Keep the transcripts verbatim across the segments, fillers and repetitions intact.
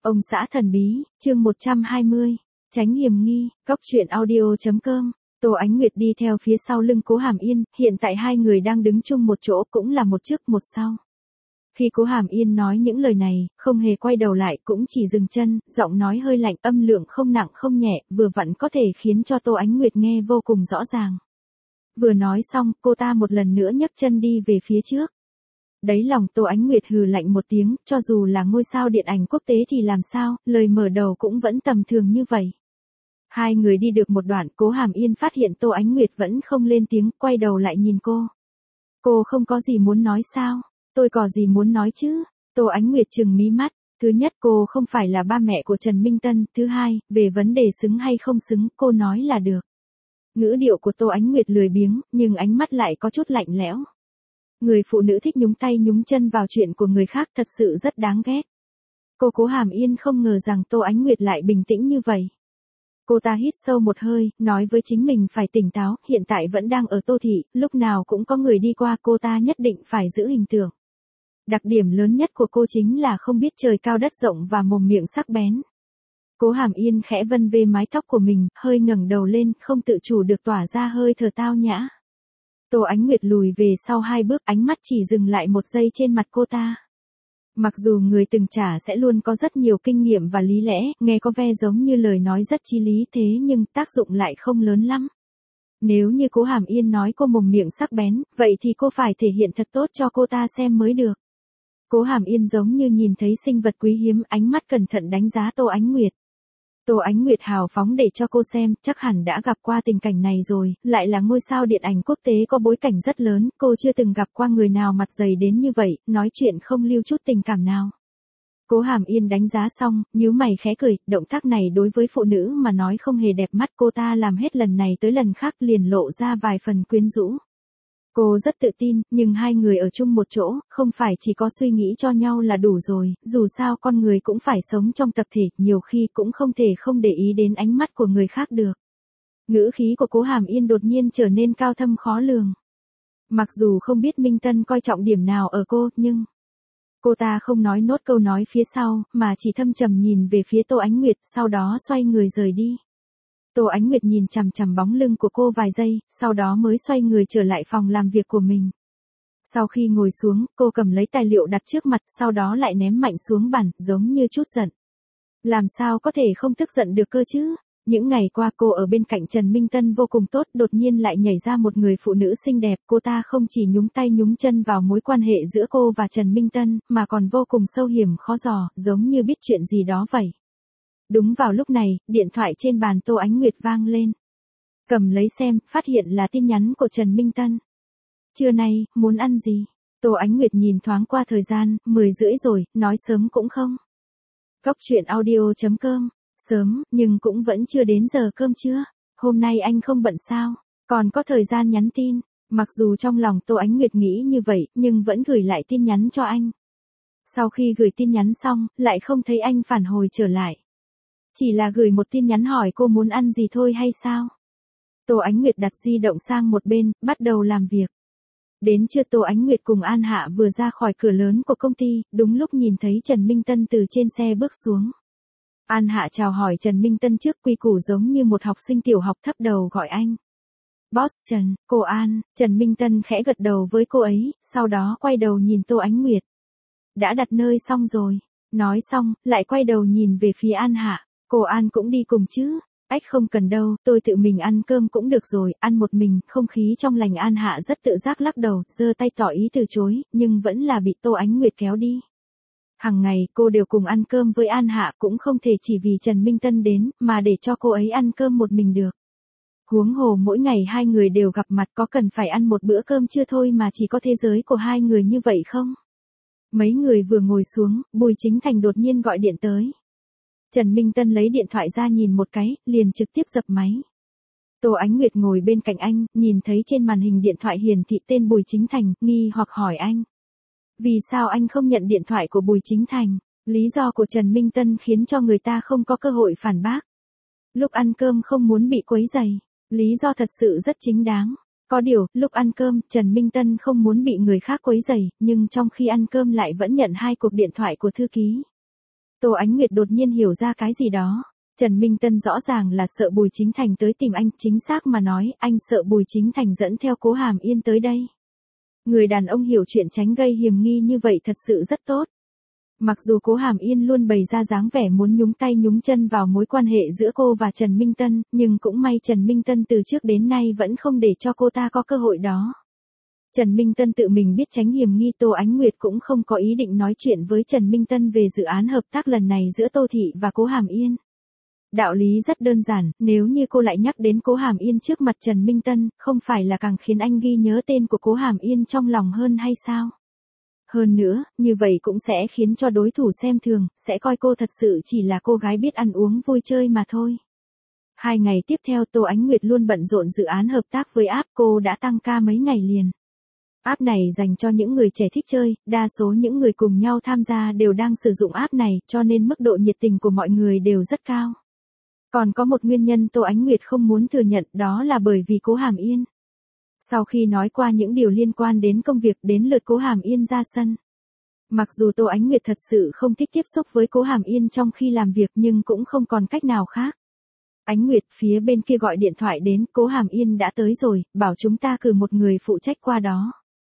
Ông xã thần bí, chương một trăm hai mươi, tránh hiểm nghi, góc truyện audio.com. Tô Ánh Nguyệt đi theo phía sau lưng Cố Hàm Yên, hiện tại hai người đang đứng chung một chỗ, cũng là một trước một sau. Khi Cố Hàm Yên nói những lời này, không hề quay đầu lại, cũng chỉ dừng chân, giọng nói hơi lạnh, âm lượng không nặng không nhẹ, vừa vặn có thể khiến cho Tô Ánh Nguyệt nghe vô cùng rõ ràng. Vừa nói xong, cô ta một lần nữa nhấc chân đi về phía trước. Đáy lòng Tô Ánh Nguyệt hừ lạnh một tiếng, cho dù là ngôi sao điện ảnh quốc tế thì làm sao, lời mở đầu cũng vẫn tầm thường như vậy. Hai người đi được một đoạn, Cố Hàm Yên phát hiện Tô Ánh Nguyệt vẫn không lên tiếng, quay đầu lại nhìn cô. Cô không có gì muốn nói sao? Tôi có gì muốn nói chứ? Tô Ánh Nguyệt trừng mí mắt. Thứ nhất, cô không phải là ba mẹ của Trần Minh Tân. Thứ hai, về vấn đề xứng hay không xứng, cô nói là được. Ngữ điệu của Tô Ánh Nguyệt lười biếng, nhưng ánh mắt lại có chút lạnh lẽo. Người phụ nữ thích nhúng tay nhúng chân vào chuyện của người khác thật sự rất đáng ghét. Cô Cố Hàm Yên không ngờ rằng Tô Ánh Nguyệt lại bình tĩnh như vậy. Cô ta hít sâu một hơi, nói với chính mình phải tỉnh táo, hiện tại vẫn đang ở Tô Thị, lúc nào cũng có người đi qua, cô ta nhất định phải giữ hình tượng. Đặc điểm lớn nhất của cô chính là không biết trời cao đất rộng và mồm miệng sắc bén. Cố Hàm Yên khẽ vân về mái tóc của mình, hơi ngẩng đầu lên, không tự chủ được tỏa ra hơi thở tao nhã. Tô Ánh Nguyệt lùi về sau hai bước, ánh mắt chỉ dừng lại một giây trên mặt cô ta. Mặc dù người từng trải sẽ luôn có rất nhiều kinh nghiệm và lý lẽ, nghe có vẻ giống như lời nói rất chí lý, thế nhưng tác dụng lại không lớn lắm. Nếu như Cố Hàm Yên nói cô mồm miệng sắc bén, vậy thì cô phải thể hiện thật tốt cho cô ta xem mới được. Cố Hàm Yên giống như nhìn thấy sinh vật quý hiếm, ánh mắt cẩn thận đánh giá Tô Ánh Nguyệt. Tô Ánh Nguyệt hào phóng để cho cô xem, chắc hẳn đã gặp qua tình cảnh này rồi, lại là ngôi sao điện ảnh quốc tế có bối cảnh rất lớn, cô chưa từng gặp qua người nào mặt dày đến như vậy, nói chuyện không lưu chút tình cảm nào. Cố Hàm Yên đánh giá xong, nhíu mày khẽ cười, động tác này đối với phụ nữ mà nói không hề đẹp mắt, cô ta làm hết lần này tới lần khác liền lộ ra vài phần quyến rũ. Cô rất tự tin, nhưng hai người ở chung một chỗ, không phải chỉ có suy nghĩ cho nhau là đủ rồi, dù sao con người cũng phải sống trong tập thể, nhiều khi cũng không thể không để ý đến ánh mắt của người khác được. Ngữ khí của Cố Hàm Yên đột nhiên trở nên cao thâm khó lường. Mặc dù không biết Minh Tân coi trọng điểm nào ở cô, nhưng... Cô ta không nói nốt câu nói phía sau, mà chỉ thâm trầm nhìn về phía Tô Ánh Nguyệt, sau đó xoay người rời đi. Tô Ánh Nguyệt nhìn chằm chằm bóng lưng của cô vài giây, sau đó mới xoay người trở lại phòng làm việc của mình. Sau khi ngồi xuống, cô cầm lấy tài liệu đặt trước mặt, sau đó lại ném mạnh xuống bàn, giống như chút giận. Làm sao có thể không tức giận được cơ chứ? Những ngày qua cô ở bên cạnh Trần Minh Tân vô cùng tốt, đột nhiên lại nhảy ra một người phụ nữ xinh đẹp, cô ta không chỉ nhúng tay nhúng chân vào mối quan hệ giữa cô và Trần Minh Tân, mà còn vô cùng sâu hiểm khó dò, giống như biết chuyện gì đó vậy. Đúng vào lúc này, điện thoại trên bàn Tô Ánh Nguyệt vang lên. Cầm lấy xem, phát hiện là tin nhắn của Trần Minh Tân. Trưa nay, muốn ăn gì? Tô Ánh Nguyệt nhìn thoáng qua thời gian, mười rưỡi rồi, nói sớm cũng không. Góc truyện audio.com, sớm, nhưng cũng vẫn chưa đến giờ cơm trưa. Hôm nay anh không bận sao? Còn có thời gian nhắn tin. Mặc dù trong lòng Tô Ánh Nguyệt nghĩ như vậy, nhưng vẫn gửi lại tin nhắn cho anh. Sau khi gửi tin nhắn xong, lại không thấy anh phản hồi trở lại. Chỉ là gửi một tin nhắn hỏi cô muốn ăn gì thôi hay sao? Tô Ánh Nguyệt đặt di động sang một bên, bắt đầu làm việc. Đến trưa Tô Ánh Nguyệt cùng An Hạ vừa ra khỏi cửa lớn của công ty, đúng lúc nhìn thấy Trần Minh Tân từ trên xe bước xuống. An Hạ chào hỏi Trần Minh Tân trước, quy củ giống như một học sinh tiểu học thấp đầu gọi anh. Boss Trần, cô An. Trần Minh Tân khẽ gật đầu với cô ấy, sau đó quay đầu nhìn Tô Ánh Nguyệt. Đã đặt nơi xong rồi. Nói xong, lại quay đầu nhìn về phía An Hạ. Cô An cũng đi cùng chứ? Ách không cần đâu, tôi tự mình ăn cơm cũng được rồi, ăn một mình, không khí trong lành. An Hạ rất tự giác lắc đầu, giơ tay tỏ ý từ chối, nhưng vẫn là bị Tô Ánh Nguyệt kéo đi. Hằng ngày, cô đều cùng ăn cơm với An Hạ, cũng không thể chỉ vì Trần Minh Tân đến, mà để cho cô ấy ăn cơm một mình được. Huống hồ mỗi ngày hai người đều gặp mặt, có cần phải ăn một bữa cơm chưa thôi mà chỉ có thế giới của hai người như vậy không? Mấy người vừa ngồi xuống, Bùi Chính Thành đột nhiên gọi điện tới. Trần Minh Tân lấy điện thoại ra nhìn một cái, liền trực tiếp dập máy. Tô Ánh Nguyệt ngồi bên cạnh anh, nhìn thấy trên màn hình điện thoại hiển thị tên Bùi Chính Thành, nghi hoặc hỏi anh. Vì sao anh không nhận điện thoại của Bùi Chính Thành? Lý do của Trần Minh Tân khiến cho người ta không có cơ hội phản bác. Lúc ăn cơm không muốn bị quấy rầy. Lý do thật sự rất chính đáng. Có điều, lúc ăn cơm, Trần Minh Tân không muốn bị người khác quấy rầy, nhưng trong khi ăn cơm lại vẫn nhận hai cuộc điện thoại của thư ký. Tô Ánh Nguyệt đột nhiên hiểu ra cái gì đó. Trần Minh Tân rõ ràng là sợ Bùi Chính Thành tới tìm anh, chính xác mà nói, anh sợ Bùi Chính Thành dẫn theo Cố Hàm Yên tới đây. Người đàn ông hiểu chuyện tránh gây hiểm nghi như vậy thật sự rất tốt. Mặc dù Cố Hàm Yên luôn bày ra dáng vẻ muốn nhúng tay nhúng chân vào mối quan hệ giữa cô và Trần Minh Tân, nhưng cũng may Trần Minh Tân từ trước đến nay vẫn không để cho cô ta có cơ hội đó. Trần Minh Tân tự mình biết tránh hiểm nghi, Tô Ánh Nguyệt cũng không có ý định nói chuyện với Trần Minh Tân về dự án hợp tác lần này giữa Tô Thị và Cố Hàm Yên. Đạo lý rất đơn giản, nếu như cô lại nhắc đến Cố Hàm Yên trước mặt Trần Minh Tân, không phải là càng khiến anh ghi nhớ tên của Cố Hàm Yên trong lòng hơn hay sao? Hơn nữa, như vậy cũng sẽ khiến cho đối thủ xem thường, sẽ coi cô thật sự chỉ là cô gái biết ăn uống vui chơi mà thôi. Hai ngày tiếp theo Tô Ánh Nguyệt luôn bận rộn dự án hợp tác với app, cô đã tăng ca mấy ngày liền. App này dành cho những người trẻ thích chơi, đa số những người cùng nhau tham gia đều đang sử dụng app này, cho nên mức độ nhiệt tình của mọi người đều rất cao. Còn có một nguyên nhân Tô Ánh Nguyệt không muốn thừa nhận, đó là bởi vì Cố Hàm Yên. Sau khi nói qua những điều liên quan đến công việc, đến lượt Cố Hàm Yên ra sân. Mặc dù Tô Ánh Nguyệt thật sự không thích tiếp xúc với Cố Hàm Yên trong khi làm việc, nhưng cũng không còn cách nào khác. Ánh Nguyệt, phía bên kia gọi điện thoại đến, Cố Hàm Yên đã tới rồi, bảo chúng ta cử một người phụ trách qua đó.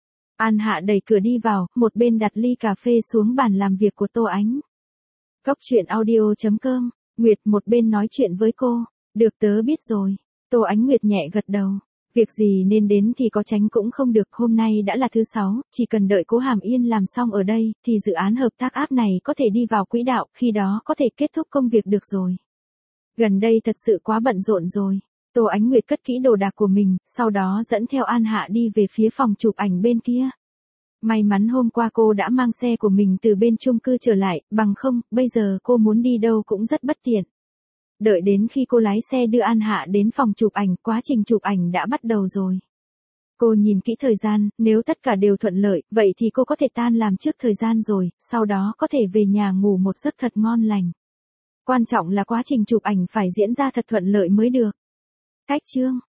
An Hạ đẩy cửa đi vào, một bên đặt ly cà phê xuống bàn làm việc của Tô Ánh. Cốc truyện audio chấm com, Nguyệt một bên nói chuyện với cô. Được, tớ biết rồi. Tô Ánh Nguyệt nhẹ gật đầu. Việc gì nên đến thì có tránh cũng không được, hôm nay đã là thứ sáu, chỉ cần đợi Cố Hàm Yên làm xong ở đây, thì dự án hợp tác app này có thể đi vào quỹ đạo, khi đó có thể kết thúc công việc được rồi. Gần đây thật sự quá bận rộn rồi. Tô Ánh Nguyệt cất kỹ đồ đạc của mình, sau đó dẫn theo An Hạ đi về phía phòng chụp ảnh bên kia. May mắn hôm qua cô đã mang xe của mình từ bên chung cư trở lại, bằng không, bây giờ cô muốn đi đâu cũng rất bất tiện. Đợi đến khi cô lái xe đưa An Hạ đến phòng chụp ảnh, quá trình chụp ảnh đã bắt đầu rồi. Cô nhìn kỹ thời gian, nếu tất cả đều thuận lợi, vậy thì cô có thể tan làm trước thời gian rồi, sau đó có thể về nhà ngủ một giấc thật ngon lành. Quan trọng là quá trình chụp ảnh phải diễn ra thật thuận lợi mới được. Cách chương